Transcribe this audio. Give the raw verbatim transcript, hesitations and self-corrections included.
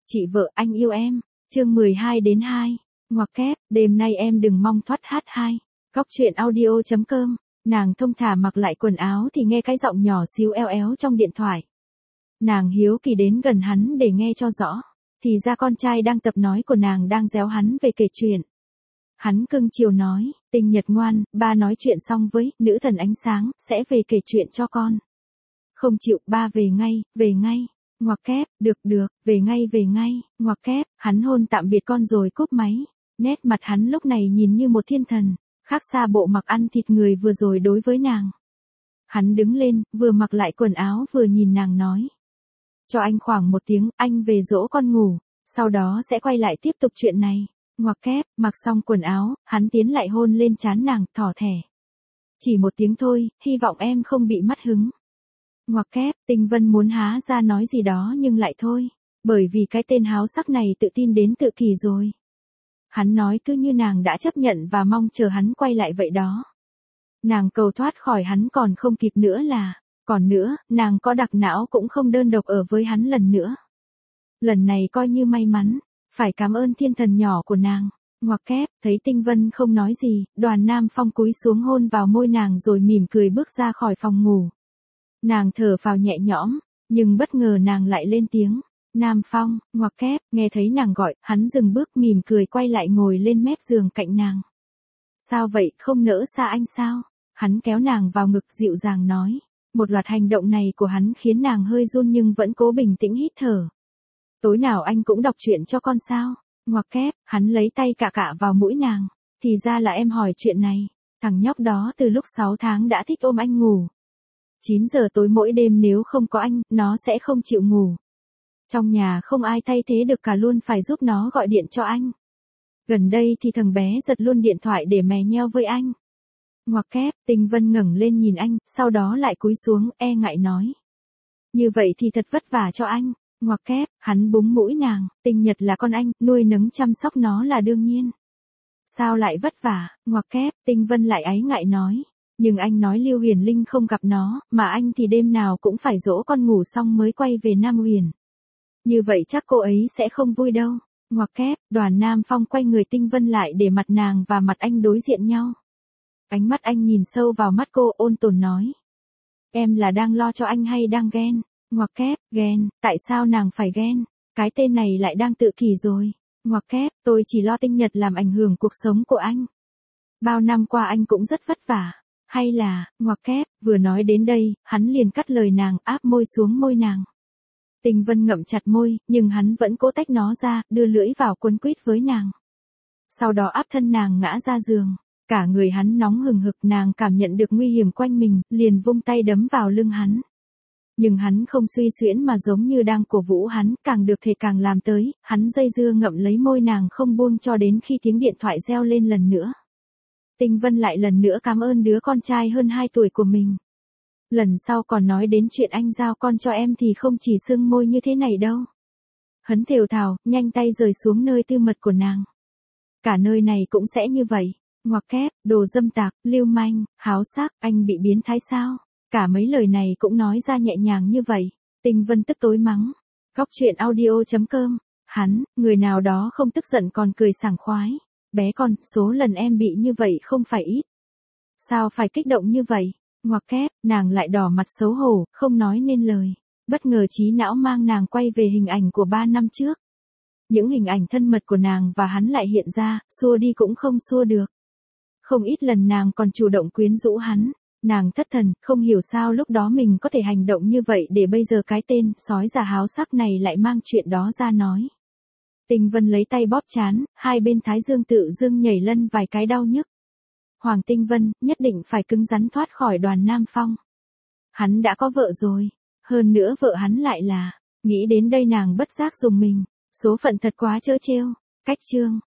Chị vợ anh yêu em. Chương mười hai đến hai. Ngoặc kép, đêm nay em đừng mong thoát hát hai. Cóc truyện audio chấm com. Nàng thông thả mặc lại quần áo thì nghe cái giọng nhỏ xíu eo éo trong điện thoại. Nàng hiếu kỳ đến gần hắn để nghe cho rõ. Thì ra con trai đang tập nói của nàng đang réo hắn về kể chuyện. Hắn cưng chiều nói, Tinh Nhật ngoan, ba nói chuyện xong với nữ thần ánh sáng, sẽ về kể chuyện cho con. Không chịu, ba về ngay, về ngay. Ngoặc kép, được được, về ngay về ngay, ngoặc kép, hắn hôn tạm biệt con rồi cúp máy. Nét mặt hắn lúc này nhìn như một thiên thần, khác xa bộ mặc ăn thịt người vừa rồi đối với nàng. Hắn đứng lên, vừa mặc lại quần áo vừa nhìn nàng nói. Cho anh khoảng một tiếng, anh về dỗ con ngủ, sau đó sẽ quay lại tiếp tục chuyện này. Ngoặc kép, mặc xong quần áo, hắn tiến lại hôn lên trán nàng, thỏ thẻ. Chỉ một tiếng thôi, hy vọng em không bị mất hứng. Ngoặc kép, Tinh Vân muốn há ra nói gì đó nhưng lại thôi, bởi vì cái tên háo sắc này tự tin đến tự kỷ rồi. Hắn nói cứ như nàng đã chấp nhận và mong chờ hắn quay lại vậy đó. Nàng cầu thoát khỏi hắn còn không kịp nữa là, còn nữa, nàng có đặc não cũng không đơn độc ở với hắn lần nữa. Lần này coi như may mắn, phải cảm ơn thiên thần nhỏ của nàng. Ngoặc kép, thấy Tinh Vân không nói gì, Đoàn Nam Phong cúi xuống hôn vào môi nàng rồi mỉm cười bước ra khỏi phòng ngủ. Nàng thở phào nhẹ nhõm, nhưng bất ngờ nàng lại lên tiếng. Nam Phong, ngoặc kép, nghe thấy nàng gọi, hắn dừng bước mỉm cười quay lại ngồi lên mép giường cạnh nàng. Sao vậy, không nỡ xa anh sao? Hắn kéo nàng vào ngực dịu dàng nói. Một loạt hành động này của hắn khiến nàng hơi run nhưng vẫn cố bình tĩnh hít thở. Tối nào anh cũng đọc truyện cho con sao? Ngoặc kép, hắn lấy tay cạ cạ vào mũi nàng. Thì ra là em hỏi chuyện này. Thằng nhóc đó từ lúc sáu tháng đã thích ôm anh ngủ. chín giờ tối mỗi đêm nếu không có anh, nó sẽ không chịu ngủ. Trong nhà không ai thay thế được cả luôn phải giúp nó gọi điện cho anh. Gần đây thì thằng bé giật luôn điện thoại để mè nheo với anh. Ngoặc kép, Tinh Vân ngẩng lên nhìn anh, sau đó lại cúi xuống, e ngại nói. Như vậy thì thật vất vả cho anh. Ngoặc kép, hắn búng mũi nàng, Tinh Nhật là con anh, nuôi nấng chăm sóc nó là đương nhiên. Sao lại vất vả? Ngoặc kép, Tinh Vân lại áy ngại nói. Nhưng anh nói Lưu Huyền Linh không gặp nó, mà anh thì đêm nào cũng phải dỗ con ngủ xong mới quay về Nam Huyền. Như vậy chắc cô ấy sẽ không vui đâu. Ngoặc kép, Đoàn Nam Phong quay người Tinh Vân lại để mặt nàng và mặt anh đối diện nhau. Ánh mắt anh nhìn sâu vào mắt cô ôn tồn nói. Em là đang lo cho anh hay đang ghen? Ngoặc kép, ghen, tại sao nàng phải ghen? Cái tên này lại đang tự kỷ rồi. Ngoặc kép, tôi chỉ lo Tinh Nhật làm ảnh hưởng cuộc sống của anh. Bao năm qua anh cũng rất vất vả. Hay là, ngoặc kép, vừa nói đến đây, hắn liền cắt lời nàng áp môi xuống môi nàng. Tinh Vân ngậm chặt môi, nhưng hắn vẫn cố tách nó ra, đưa lưỡi vào quấn quýt với nàng. Sau đó áp thân nàng ngã ra giường. Cả người hắn nóng hừng hực, nàng cảm nhận được nguy hiểm quanh mình, liền vung tay đấm vào lưng hắn. Nhưng hắn không suy xuyễn mà giống như đang cổ vũ hắn, càng được thể càng làm tới, hắn dây dưa ngậm lấy môi nàng không buông cho đến khi tiếng điện thoại reo lên lần nữa. Tinh Vân lại lần nữa cảm ơn đứa con trai hơn hai tuổi của mình. Lần sau còn nói đến chuyện anh giao con cho em thì không chỉ sưng môi như thế này đâu. Hắn thều thào, nhanh tay rời xuống nơi tư mật của nàng. Cả nơi này cũng sẽ như vậy. Ngoặc kép, đồ dâm tặc, lưu manh, háo sắc, anh bị biến thái sao? Cả mấy lời này cũng nói ra nhẹ nhàng như vậy. Tinh Vân tức tối mắng. Cóc truyện audio chấm com. Hắn, người nào đó không tức giận còn cười sảng khoái. Bé con, số lần em bị như vậy không phải ít. Sao phải kích động như vậy? Ngoặc kép, nàng lại đỏ mặt xấu hổ, không nói nên lời. Bất ngờ trí não mang nàng quay về hình ảnh của ba năm trước. Những hình ảnh thân mật của nàng và hắn lại hiện ra, xua đi cũng không xua được. Không ít lần nàng còn chủ động quyến rũ hắn. Nàng thất thần, không hiểu sao lúc đó mình có thể hành động như vậy để bây giờ cái tên sói già háo sắc này lại mang chuyện đó ra nói. Tinh Vân lấy tay bóp trán, hai bên thái dương tự dưng nhảy lên vài cái đau nhức. Hoàng Tinh Vân, nhất định phải cứng rắn thoát khỏi Đoàn Nam Phong. Hắn đã có vợ rồi, hơn nữa vợ hắn lại là, nghĩ đến đây nàng bất giác dùng mình, số phận thật quá trớ trêu. Cách chương